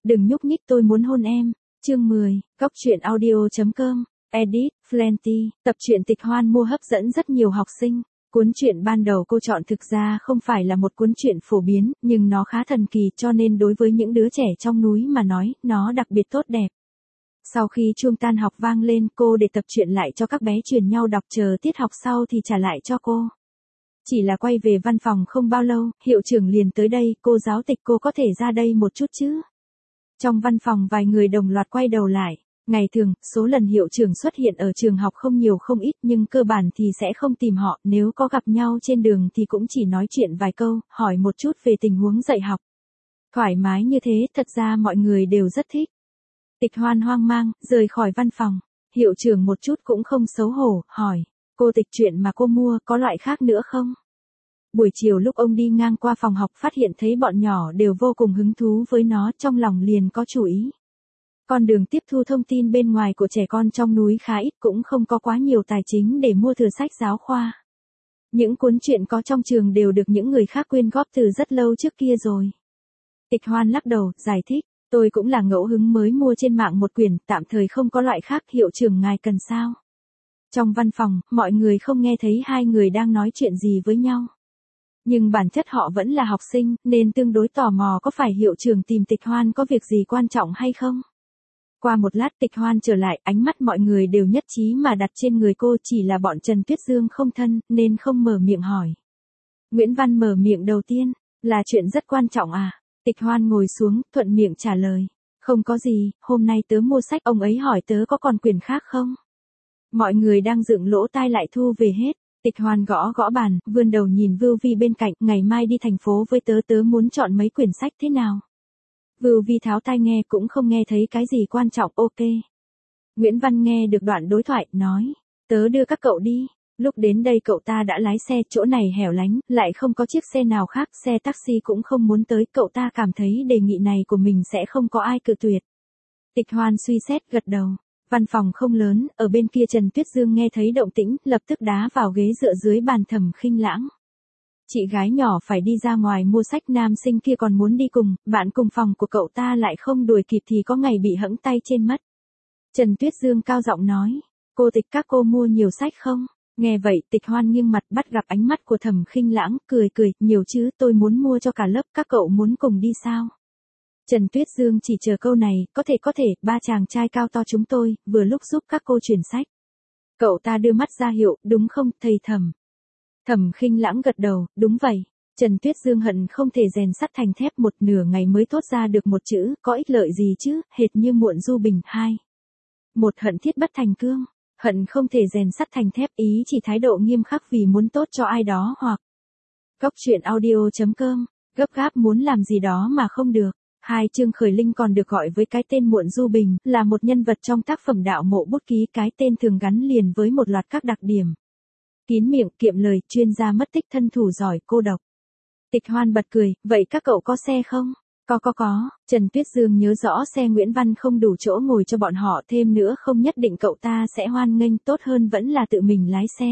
Đừng nhúc nhích tôi muốn hôn em. Chương 10, Cóc truyện audio.com, edit, Flenty, tập truyện Tịch Hoan mua hấp dẫn rất nhiều học sinh. Cuốn truyện ban đầu cô chọn thực ra không phải là một cuốn truyện phổ biến, nhưng nó khá thần kỳ cho nên đối với những đứa trẻ trong núi mà nói, nó đặc biệt tốt đẹp. Sau khi chuông tan học vang lên, cô để tập truyện lại cho các bé truyền nhau đọc, chờ tiết học sau thì trả lại cho cô. Chỉ là quay về văn phòng không bao lâu, hiệu trưởng liền tới đây, cô giáo Tịch, cô có thể ra đây một chút chứ? Trong văn phòng vài người đồng loạt quay đầu lại. Ngày thường, số lần hiệu trưởng xuất hiện ở trường học không nhiều không ít nhưng cơ bản thì sẽ không tìm họ, nếu có gặp nhau trên đường thì cũng chỉ nói chuyện vài câu, hỏi một chút về tình huống dạy học. Thoải mái như thế, thật ra mọi người đều rất thích. Tịch Hoan hoang mang, rời khỏi văn phòng. Hiệu trưởng một chút cũng không xấu hổ, hỏi, cô Tịch, chuyện mà cô mua có loại khác nữa không? Buổi chiều lúc ông đi ngang qua phòng học phát hiện thấy bọn nhỏ đều vô cùng hứng thú với nó, trong lòng liền có chủ ý. Con đường tiếp thu thông tin bên ngoài của trẻ con trong núi khá ít, cũng không có quá nhiều tài chính để mua thừa sách giáo khoa. Những cuốn truyện có trong trường đều được những người khác quyên góp từ rất lâu trước kia rồi. Tịch Hoan lắc đầu, giải thích, tôi cũng là ngẫu hứng mới mua trên mạng một quyển, tạm thời không có loại khác, hiệu trưởng ngài cần sao? Trong văn phòng, mọi người không nghe thấy hai người đang nói chuyện gì với nhau. Nhưng bản chất họ vẫn là học sinh, nên tương đối tò mò có phải hiệu trưởng tìm Tịch Hoan có việc gì quan trọng hay không. Qua một lát Tịch Hoan trở lại, ánh mắt mọi người đều nhất trí mà đặt trên người cô, chỉ là bọn Trần Tuyết Dương không thân, nên không mở miệng hỏi. Nguyễn Văn mở miệng đầu tiên, là chuyện rất quan trọng à? Tịch Hoan ngồi xuống, thuận miệng trả lời. Không có gì, hôm nay tớ mua sách, ông ấy hỏi tớ có còn quyển khác không? Mọi người đang dựng lỗ tai lại thu về hết. Tịch Hoan gõ gõ bàn, vươn đầu nhìn Vưu Vi bên cạnh, ngày mai đi thành phố với tớ, tớ muốn chọn mấy quyển sách thế nào? Vưu Vi tháo tai nghe, cũng không nghe thấy cái gì quan trọng, ok. Nguyễn Văn nghe được đoạn đối thoại, nói, tớ đưa các cậu đi. Lúc đến đây cậu ta đã lái xe, chỗ này hẻo lánh, lại không có chiếc xe nào khác, xe taxi cũng không muốn tới, cậu ta cảm thấy đề nghị này của mình sẽ không có ai cự tuyệt. Tịch Hoan suy xét, gật đầu. Văn phòng không lớn, ở bên kia Trần Tuyết Dương nghe thấy động tĩnh, lập tức đá vào ghế dựa dưới bàn Thẩm Khinh Lãng. Chị gái nhỏ phải đi ra ngoài mua sách, nam sinh kia còn muốn đi cùng, bạn cùng phòng của cậu ta lại không đuổi kịp thì có ngày bị hẫng tay trên mất. Trần Tuyết Dương cao giọng nói, cô Tịch, các cô mua nhiều sách không? Nghe vậy Tịch Hoan nghiêng mặt, bắt gặp ánh mắt của Thẩm Khinh Lãng, cười cười, nhiều chứ, tôi muốn mua cho cả lớp, các cậu muốn cùng đi sao? Trần Tuyết Dương chỉ chờ câu này, có thể, ba chàng trai cao to chúng tôi, vừa lúc giúp các cô chuyển sách. Cậu ta đưa mắt ra hiệu, đúng không, thầy Thẩm? Thẩm Khinh Lãng gật đầu, đúng vậy. Trần Tuyết Dương hận không thể rèn sắt thành thép, một nửa ngày mới thốt ra được một chữ, có ích lợi gì chứ, hệt như Muộn Du Bình. 2. Một hận thiết bất thành cương, hận không thể rèn sắt thành thép, ý chỉ thái độ nghiêm khắc vì muốn tốt cho ai đó hoặc. Cóc truyện audio.com, gấp gáp muốn làm gì đó mà không được. Trương Khởi Linh còn được gọi với cái tên Muộn Du Bình, là một nhân vật trong tác phẩm Đạo Mộ Bút Ký, cái tên thường gắn liền với một loạt các đặc điểm. Kín miệng, kiệm lời, chuyên gia mất tích, thân thủ giỏi, cô độc. Tịch Hoan bật cười, vậy các cậu có xe không? Có. Trần Tuyết Dương nhớ rõ xe Nguyễn Văn không đủ chỗ ngồi cho bọn họ, thêm nữa không nhất định cậu ta sẽ hoan nghênh, tốt hơn vẫn là tự mình lái xe.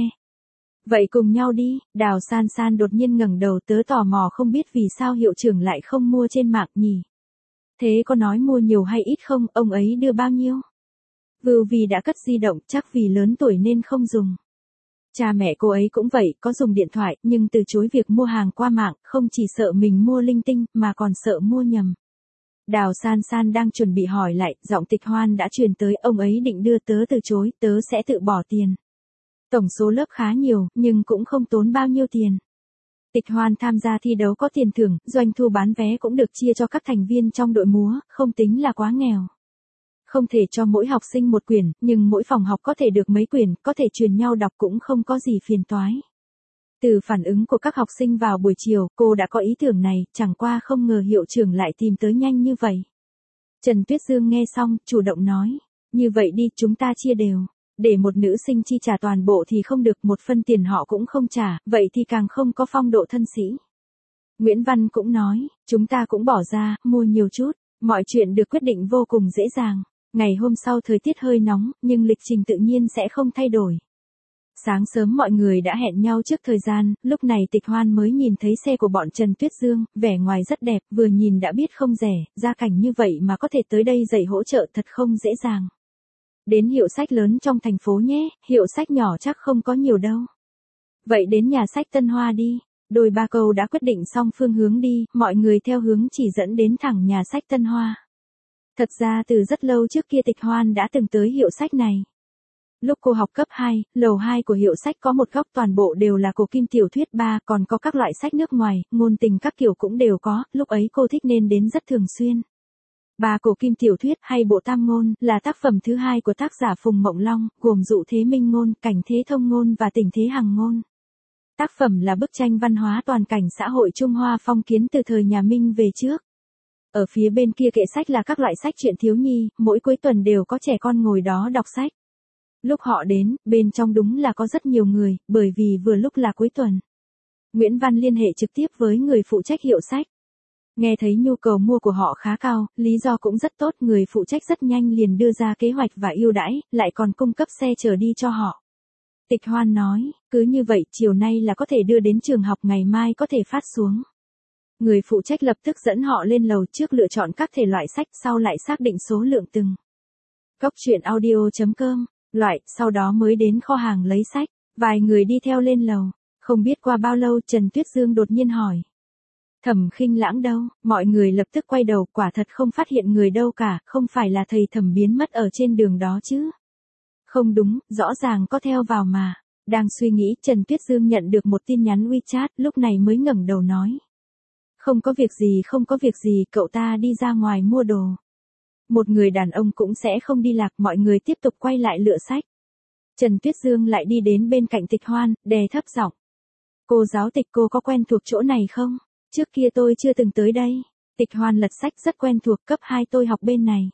Vậy cùng nhau đi. Đào San San đột nhiên ngẩng đầu, tớ tò mò không biết vì sao hiệu trưởng lại không mua trên mạng nhỉ? Thế có nói mua nhiều hay ít không, ông ấy đưa bao nhiêu? Vưu Vi đã cất di động, chắc vì lớn tuổi nên không dùng. Cha mẹ cô ấy cũng vậy, có dùng điện thoại, nhưng từ chối việc mua hàng qua mạng, không chỉ sợ mình mua linh tinh, mà còn sợ mua nhầm. Đào San San đang chuẩn bị hỏi lại, giọng Tịch Hoan đã truyền tới, ông ấy định đưa, tớ từ chối, tớ sẽ tự bỏ tiền. Tổng số lớp khá nhiều, nhưng cũng không tốn bao nhiêu tiền. Tịch Hoan tham gia thi đấu có tiền thưởng, doanh thu bán vé cũng được chia cho các thành viên trong đội múa, không tính là quá nghèo. Không thể cho mỗi học sinh một quyển, nhưng mỗi phòng học có thể được mấy quyển, có thể truyền nhau đọc cũng không có gì phiền toái. Từ phản ứng của các học sinh vào buổi chiều, cô đã có ý tưởng này, chẳng qua không ngờ hiệu trưởng lại tìm tới nhanh như vậy. Trần Tuyết Dương nghe xong, chủ động nói, như vậy đi, chúng ta chia đều. Để một nữ sinh chi trả toàn bộ thì không được, một phân tiền họ cũng không trả, vậy thì càng không có phong độ thân sĩ. Nguyễn Văn cũng nói, chúng ta cũng bỏ ra, mua nhiều chút, mọi chuyện được quyết định vô cùng dễ dàng. Ngày hôm sau thời tiết hơi nóng, nhưng lịch trình tự nhiên sẽ không thay đổi. Sáng sớm mọi người đã hẹn nhau trước thời gian, lúc này Tịch Hoan mới nhìn thấy xe của bọn Trần Tuyết Dương, vẻ ngoài rất đẹp, vừa nhìn đã biết không rẻ, gia cảnh như vậy mà có thể tới đây dạy hỗ trợ thật không dễ dàng. Đến hiệu sách lớn trong thành phố nhé, hiệu sách nhỏ chắc không có nhiều đâu. Vậy đến nhà sách Tân Hoa đi. Đôi ba câu đã quyết định xong phương hướng đi, mọi người theo hướng chỉ dẫn đến thẳng nhà sách Tân Hoa. Thật ra từ rất lâu trước kia Tịch Hoan đã từng tới hiệu sách này. Lúc cô học cấp 2, lầu 2 của hiệu sách có một góc toàn bộ đều là cổ kim tiểu thuyết ba, còn có các loại sách nước ngoài, ngôn tình các kiểu cũng đều có, lúc ấy cô thích nên đến rất thường xuyên. Ba cổ kim tiểu thuyết hay bộ tam ngôn là tác phẩm thứ hai của tác giả Phùng Mộng Long, gồm Dụ Thế Minh Ngôn, Cảnh Thế Thông Ngôn và Tình Thế Hằng Ngôn. Tác phẩm là bức tranh văn hóa toàn cảnh xã hội Trung Hoa phong kiến từ thời nhà Minh về trước. Ở phía bên kia kệ sách là các loại sách truyện thiếu nhi, mỗi cuối tuần đều có trẻ con ngồi đó đọc sách. Lúc họ đến, bên trong đúng là có rất nhiều người, bởi vì vừa lúc là cuối tuần. Nguyễn Văn liên hệ trực tiếp với người phụ trách hiệu sách. Nghe thấy nhu cầu mua của họ khá cao, lý do cũng rất tốt, người phụ trách rất nhanh liền đưa ra kế hoạch và ưu đãi, lại còn cung cấp xe chở đi cho họ. Tịch Hoan nói, cứ như vậy chiều nay là có thể đưa đến trường học, ngày mai có thể phát xuống. Người phụ trách lập tức dẫn họ lên lầu, trước lựa chọn các thể loại sách, sau lại xác định số lượng từng. Cốc truyện audio.com, loại, sau đó mới đến kho hàng lấy sách. Vài người đi theo lên lầu. Không biết qua bao lâu Trần Tuyết Dương đột nhiên hỏi. Thẩm Khinh Lãng đâu? Mọi người lập tức quay đầu, quả thật không phát hiện người đâu cả, không phải là thầy Thẩm biến mất ở trên đường đó chứ? Không đúng, rõ ràng có theo vào mà. Đang suy nghĩ, Trần Tuyết Dương nhận được một tin nhắn WeChat, lúc này mới ngẩng đầu nói. Không có việc gì, không có việc gì, cậu ta đi ra ngoài mua đồ. Một người đàn ông cũng sẽ không đi lạc, mọi người tiếp tục quay lại lựa sách. Trần Tuyết Dương lại đi đến bên cạnh Tịch Hoan, đè thấp giọng. Cô giáo Tịch, cô có quen thuộc chỗ này không? Trước kia tôi chưa từng tới đây. Tịch Hoan lật sách, rất quen thuộc, cấp 2 tôi học bên này.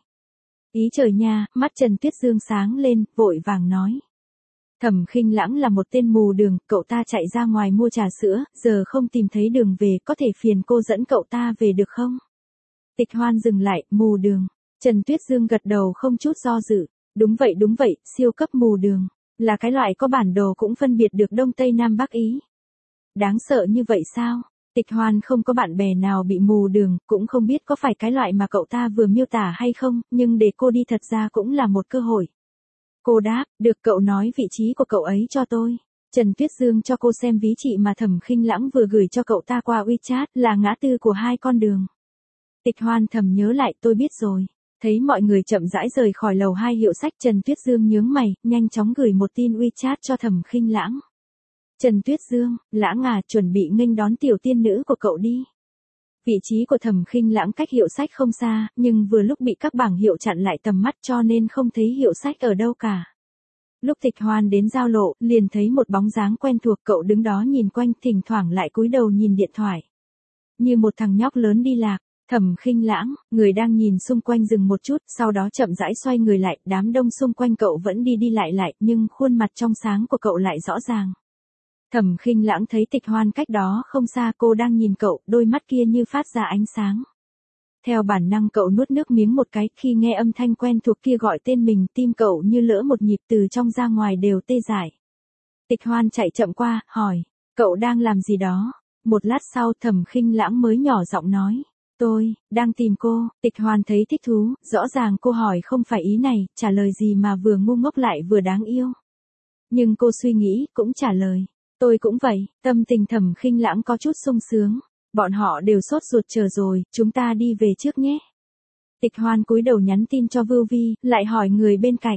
Ý trời nha, mắt Trần Tuyết Dương sáng lên, vội vàng nói. Thẩm Khinh Lãng là một tên mù đường, cậu ta chạy ra ngoài mua trà sữa, giờ không tìm thấy đường về, có thể phiền cô dẫn cậu ta về được không? Tịch Hoan dừng lại, mù đường. Trần Tuyết Dương gật đầu không chút do dự. Đúng vậy, siêu cấp mù đường. Là cái loại có bản đồ cũng phân biệt được Đông Tây Nam Bắc Ý. Đáng sợ như vậy sao? Tịch Hoan không có bạn bè nào bị mù đường, cũng không biết có phải cái loại mà cậu ta vừa miêu tả hay không, nhưng để cô đi thật ra cũng là một cơ hội. Cô đáp, được, cậu nói vị trí của cậu ấy cho tôi. Trần Tuyết Dương cho cô xem ví chị mà Thẩm Khinh Lãng vừa gửi cho cậu ta qua WeChat, là ngã tư của hai con đường. Tịch Hoan thầm nhớ lại, tôi biết rồi. Thấy mọi người chậm rãi rời khỏi lầu 2 hiệu sách, Trần Tuyết Dương nhướng mày, nhanh chóng gửi một tin WeChat cho Thẩm Khinh Lãng. Trần Tuyết Dương, Lãng à, chuẩn bị nghênh đón tiểu tiên nữ của cậu đi. Vị trí của Thẩm Khinh Lãng cách hiệu sách không xa, nhưng vừa lúc bị các bảng hiệu chặn lại tầm mắt cho nên không thấy hiệu sách ở đâu cả. Lúc Tịch Hoan đến giao lộ, liền thấy một bóng dáng quen thuộc, cậu đứng đó nhìn quanh, thỉnh thoảng lại cúi đầu nhìn điện thoại. Như một thằng nhóc lớn đi lạc. Thẩm Khinh Lãng, người đang nhìn xung quanh dừng một chút, sau đó chậm rãi xoay người lại, đám đông xung quanh cậu vẫn đi đi lại, nhưng khuôn mặt trong sáng của cậu lại rõ ràng. Thẩm Khinh Lãng thấy Tịch Hoan cách đó không xa, cô đang nhìn cậu, đôi mắt kia như phát ra ánh sáng. Theo bản năng cậu nuốt nước miếng một cái, khi nghe âm thanh quen thuộc kia gọi tên mình, tim cậu như lỡ một nhịp, từ trong ra ngoài đều tê dại. Tịch Hoan chạy chậm qua, hỏi, cậu đang làm gì đó? Một lát sau Thẩm Khinh Lãng mới nhỏ giọng nói. Tôi, đang tìm cô. Tịch Hoan thấy thích thú, rõ ràng cô hỏi không phải ý này, trả lời gì mà vừa ngu ngốc lại vừa đáng yêu. Nhưng cô suy nghĩ, cũng trả lời. Tôi cũng vậy, tâm tình Thẩm Khinh Lãng có chút sung sướng. Bọn họ đều sốt ruột chờ rồi, chúng ta đi về trước nhé. Tịch Hoan cúi đầu nhắn tin cho Vưu Vi, lại hỏi người bên cạnh.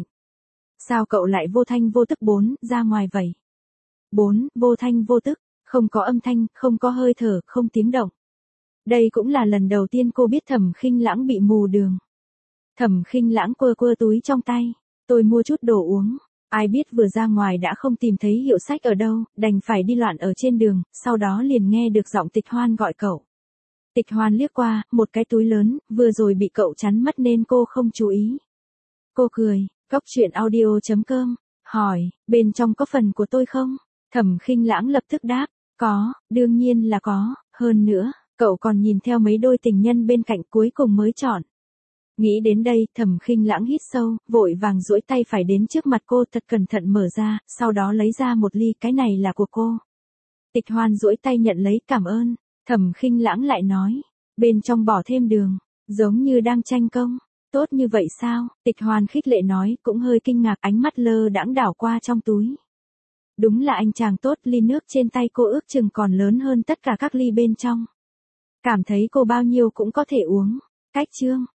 Sao cậu lại vô thanh vô tức ra ngoài vậy? Vô thanh vô tức, không có âm thanh, không có hơi thở, không tiếng động. Đây cũng là lần đầu tiên cô biết Thẩm Khinh Lãng bị mù đường. Thẩm Khinh Lãng quơ túi trong tay. Tôi mua chút đồ uống. Ai biết vừa ra ngoài đã không tìm thấy hiệu sách ở đâu, đành phải đi loạn ở trên đường, sau đó liền nghe được giọng Tịch Hoan gọi cậu. Tịch Hoan liếc qua, một cái túi lớn, vừa rồi bị cậu chắn mất nên cô không chú ý. Cô cười, Cốc truyện audio.com, hỏi, bên trong có phần của tôi không? Thẩm Khinh Lãng lập tức đáp, có, đương nhiên là có, hơn nữa. Cậu còn nhìn theo mấy đôi tình nhân bên cạnh cuối cùng mới chọn. Nghĩ đến đây, Thẩm Khinh Lãng hít sâu, vội vàng duỗi tay phải đến trước mặt cô thật cẩn thận mở ra, sau đó lấy ra một ly, cái này là của cô. Tịch Hoan duỗi tay nhận lấy, cảm ơn. Thẩm Khinh Lãng lại nói, bên trong bỏ thêm đường, giống như đang tranh công. Tốt như vậy sao? Tịch Hoan khích lệ nói, cũng hơi kinh ngạc, ánh mắt lơ đãng đảo qua trong túi. Đúng là anh chàng tốt, ly nước trên tay cô ước chừng còn lớn hơn tất cả các ly bên trong. Cảm thấy cô bao nhiêu cũng có thể uống. Cách chương